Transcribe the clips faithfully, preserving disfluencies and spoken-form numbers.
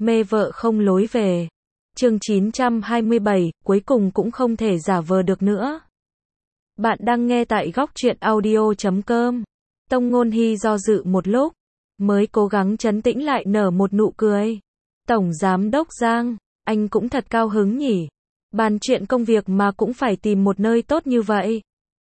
Mê vợ không lối về. Chương chín trăm hai mươi bảy, cuối cùng cũng không thể giả vờ được nữa. Bạn đang nghe tại góc truyện audio chấm com. Tông Ngôn Hy do dự một lúc, mới cố gắng trấn tĩnh lại nở một nụ cười. Tổng Giám đốc Giang, anh cũng thật cao hứng nhỉ. Bàn chuyện công việc mà cũng phải tìm một nơi tốt như vậy.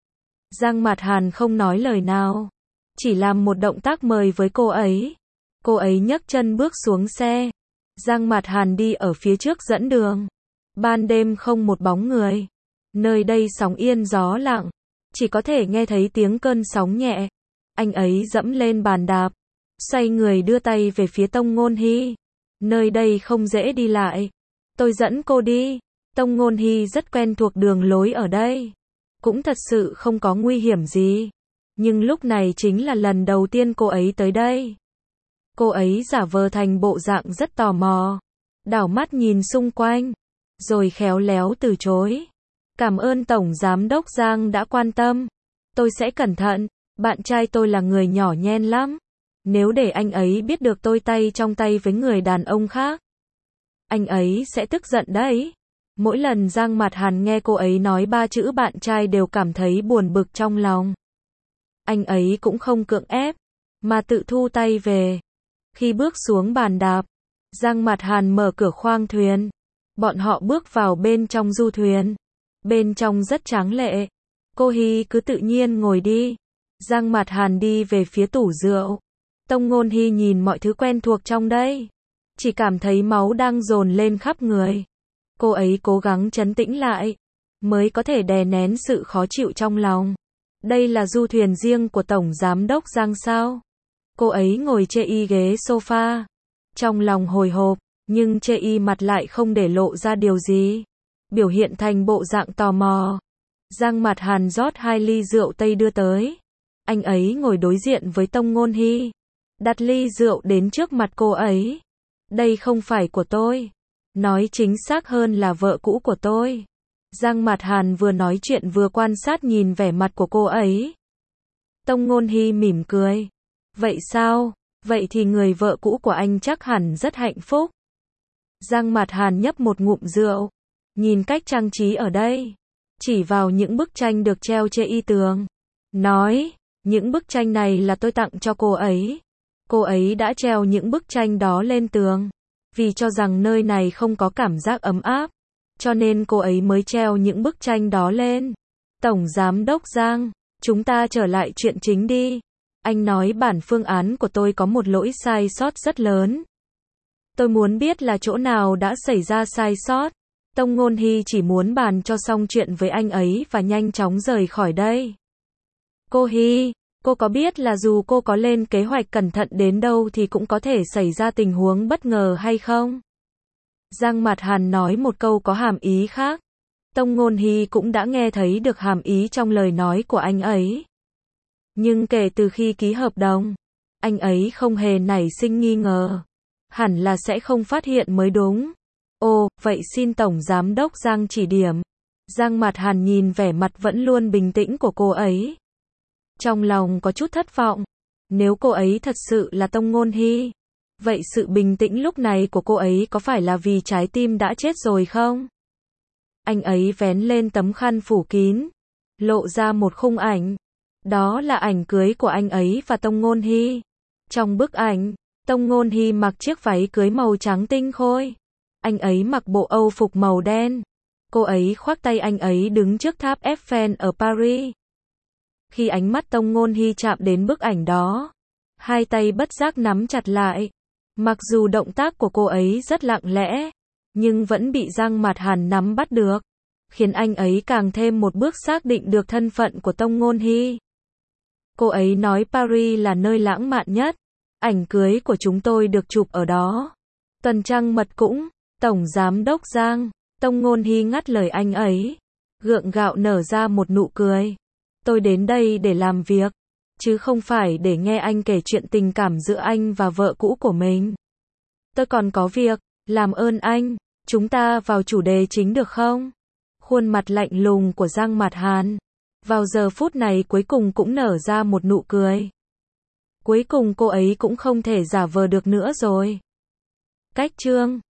Giang Mạt Hàn không nói lời nào, chỉ làm một động tác mời với cô ấy. Cô ấy nhấc chân bước xuống xe. Giang Mạt Hàn đi ở phía trước dẫn đường. Ban đêm không một bóng người. Nơi đây sóng yên gió lặng, chỉ có thể nghe thấy tiếng cơn sóng nhẹ. Anh ấy dẫm lên bàn đạp, xoay người đưa tay về phía Tông Ngôn Hy. Nơi đây không dễ đi lại. Tôi dẫn cô đi. Tông Ngôn Hy rất quen thuộc đường lối ở đây. Cũng thật sự không có nguy hiểm gì. Nhưng lúc này chính là lần đầu tiên cô ấy tới đây. Cô ấy giả vờ thành bộ dạng rất tò mò, đảo mắt nhìn xung quanh, rồi khéo léo từ chối. Cảm ơn Tổng Giám đốc Giang đã quan tâm. Tôi sẽ cẩn thận, bạn trai tôi là người nhỏ nhen lắm. Nếu để anh ấy biết được tôi tay trong tay với người đàn ông khác, anh ấy sẽ tức giận đấy. Mỗi lần Giang Mạt Hàn nghe cô ấy nói ba chữ bạn trai đều cảm thấy buồn bực trong lòng. Anh ấy cũng không cưỡng ép, mà tự thu tay về. Khi bước xuống bàn đạp, Giang Mạt Hàn mở cửa khoang thuyền. Bọn họ bước vào bên trong du thuyền. Bên trong rất tráng lệ. Cô Hy cứ tự nhiên ngồi đi. Giang Mạt Hàn đi về phía tủ rượu. Tông Ngôn Hy nhìn mọi thứ quen thuộc trong đây, chỉ cảm thấy máu đang dồn lên khắp người. Cô ấy cố gắng trấn tĩnh lại, mới có thể đè nén sự khó chịu trong lòng. Đây là du thuyền riêng của Tổng Giám đốc Giang sao? Cô ấy ngồi chê y ghế sofa, trong lòng hồi hộp, nhưng chê y mặt lại không để lộ ra điều gì, biểu hiện thành bộ dạng tò mò. Giang Mạt Hàn rót hai ly rượu tây đưa tới. Anh ấy ngồi đối diện với Tông Ngôn Hy, đặt ly rượu đến trước mặt cô ấy. Đây không phải của tôi. Nói chính xác hơn là vợ cũ của tôi. Giang Mạt Hàn vừa nói chuyện vừa quan sát nhìn vẻ mặt của cô ấy. Tông Ngôn Hy mỉm cười. Vậy sao? Vậy thì người vợ cũ của anh chắc hẳn rất hạnh phúc. Giang Mạt Hàn nhấp một ngụm rượu, nhìn cách trang trí ở đây, chỉ vào những bức tranh được treo trên y tường, nói, những bức tranh này là tôi tặng cho cô ấy. Cô ấy đã treo những bức tranh đó lên tường, vì cho rằng nơi này không có cảm giác ấm áp, cho nên cô ấy mới treo những bức tranh đó lên. Tổng Giám đốc Giang, chúng ta trở lại chuyện chính đi. Anh nói bản phương án của tôi có một lỗi sai sót rất lớn. Tôi muốn biết là chỗ nào đã xảy ra sai sót. Tông Ngôn Hy chỉ muốn bàn cho xong chuyện với anh ấy và nhanh chóng rời khỏi đây. Cô Hy, cô có biết là dù cô có lên kế hoạch cẩn thận đến đâu thì cũng có thể xảy ra tình huống bất ngờ hay không? Giang Mạt Hàn nói một câu có hàm ý khác. Tông Ngôn Hy cũng đã nghe thấy được hàm ý trong lời nói của anh ấy. Nhưng kể từ khi ký hợp đồng, anh ấy không hề nảy sinh nghi ngờ. Hẳn là sẽ không phát hiện mới đúng. Ồ, vậy xin Tổng Giám đốc Giang chỉ điểm. Giang Mạt Hàn nhìn vẻ mặt vẫn luôn bình tĩnh của cô ấy, trong lòng có chút thất vọng. Nếu cô ấy thật sự là Tông Ngôn Hy, vậy sự bình tĩnh lúc này của cô ấy có phải là vì trái tim đã chết rồi không? Anh ấy vén lên tấm khăn phủ kín, lộ ra một khung ảnh. Đó là ảnh cưới của anh ấy và Tông Ngôn Hy. Trong bức ảnh, Tông Ngôn Hy mặc chiếc váy cưới màu trắng tinh khôi. Anh ấy mặc bộ âu phục màu đen. Cô ấy khoác tay anh ấy đứng trước tháp Eiffel ở Paris. Khi ánh mắt Tông Ngôn Hy chạm đến bức ảnh đó, hai tay bất giác nắm chặt lại. Mặc dù động tác của cô ấy rất lặng lẽ, nhưng vẫn bị Giang Mạt Hàn nắm bắt được, khiến anh ấy càng thêm một bước xác định được thân phận của Tông Ngôn Hy. Cô ấy nói Paris là nơi lãng mạn nhất. Ảnh cưới của chúng tôi được chụp ở đó. Tuần trăng mật cũng. Tổng Giám đốc Giang. Tông Ngôn Hy ngắt lời anh ấy, gượng gạo nở ra một nụ cười. Tôi đến đây để làm việc, chứ không phải để nghe anh kể chuyện tình cảm giữa anh và vợ cũ của mình. Tôi còn có việc, làm ơn anh, chúng ta vào chủ đề chính được không? Khuôn mặt lạnh lùng của Giang Mạt Hàn vào giờ phút này cuối cùng cũng nở ra một nụ cười. Cuối cùng cô ấy cũng không thể giả vờ được nữa rồi. Cách chương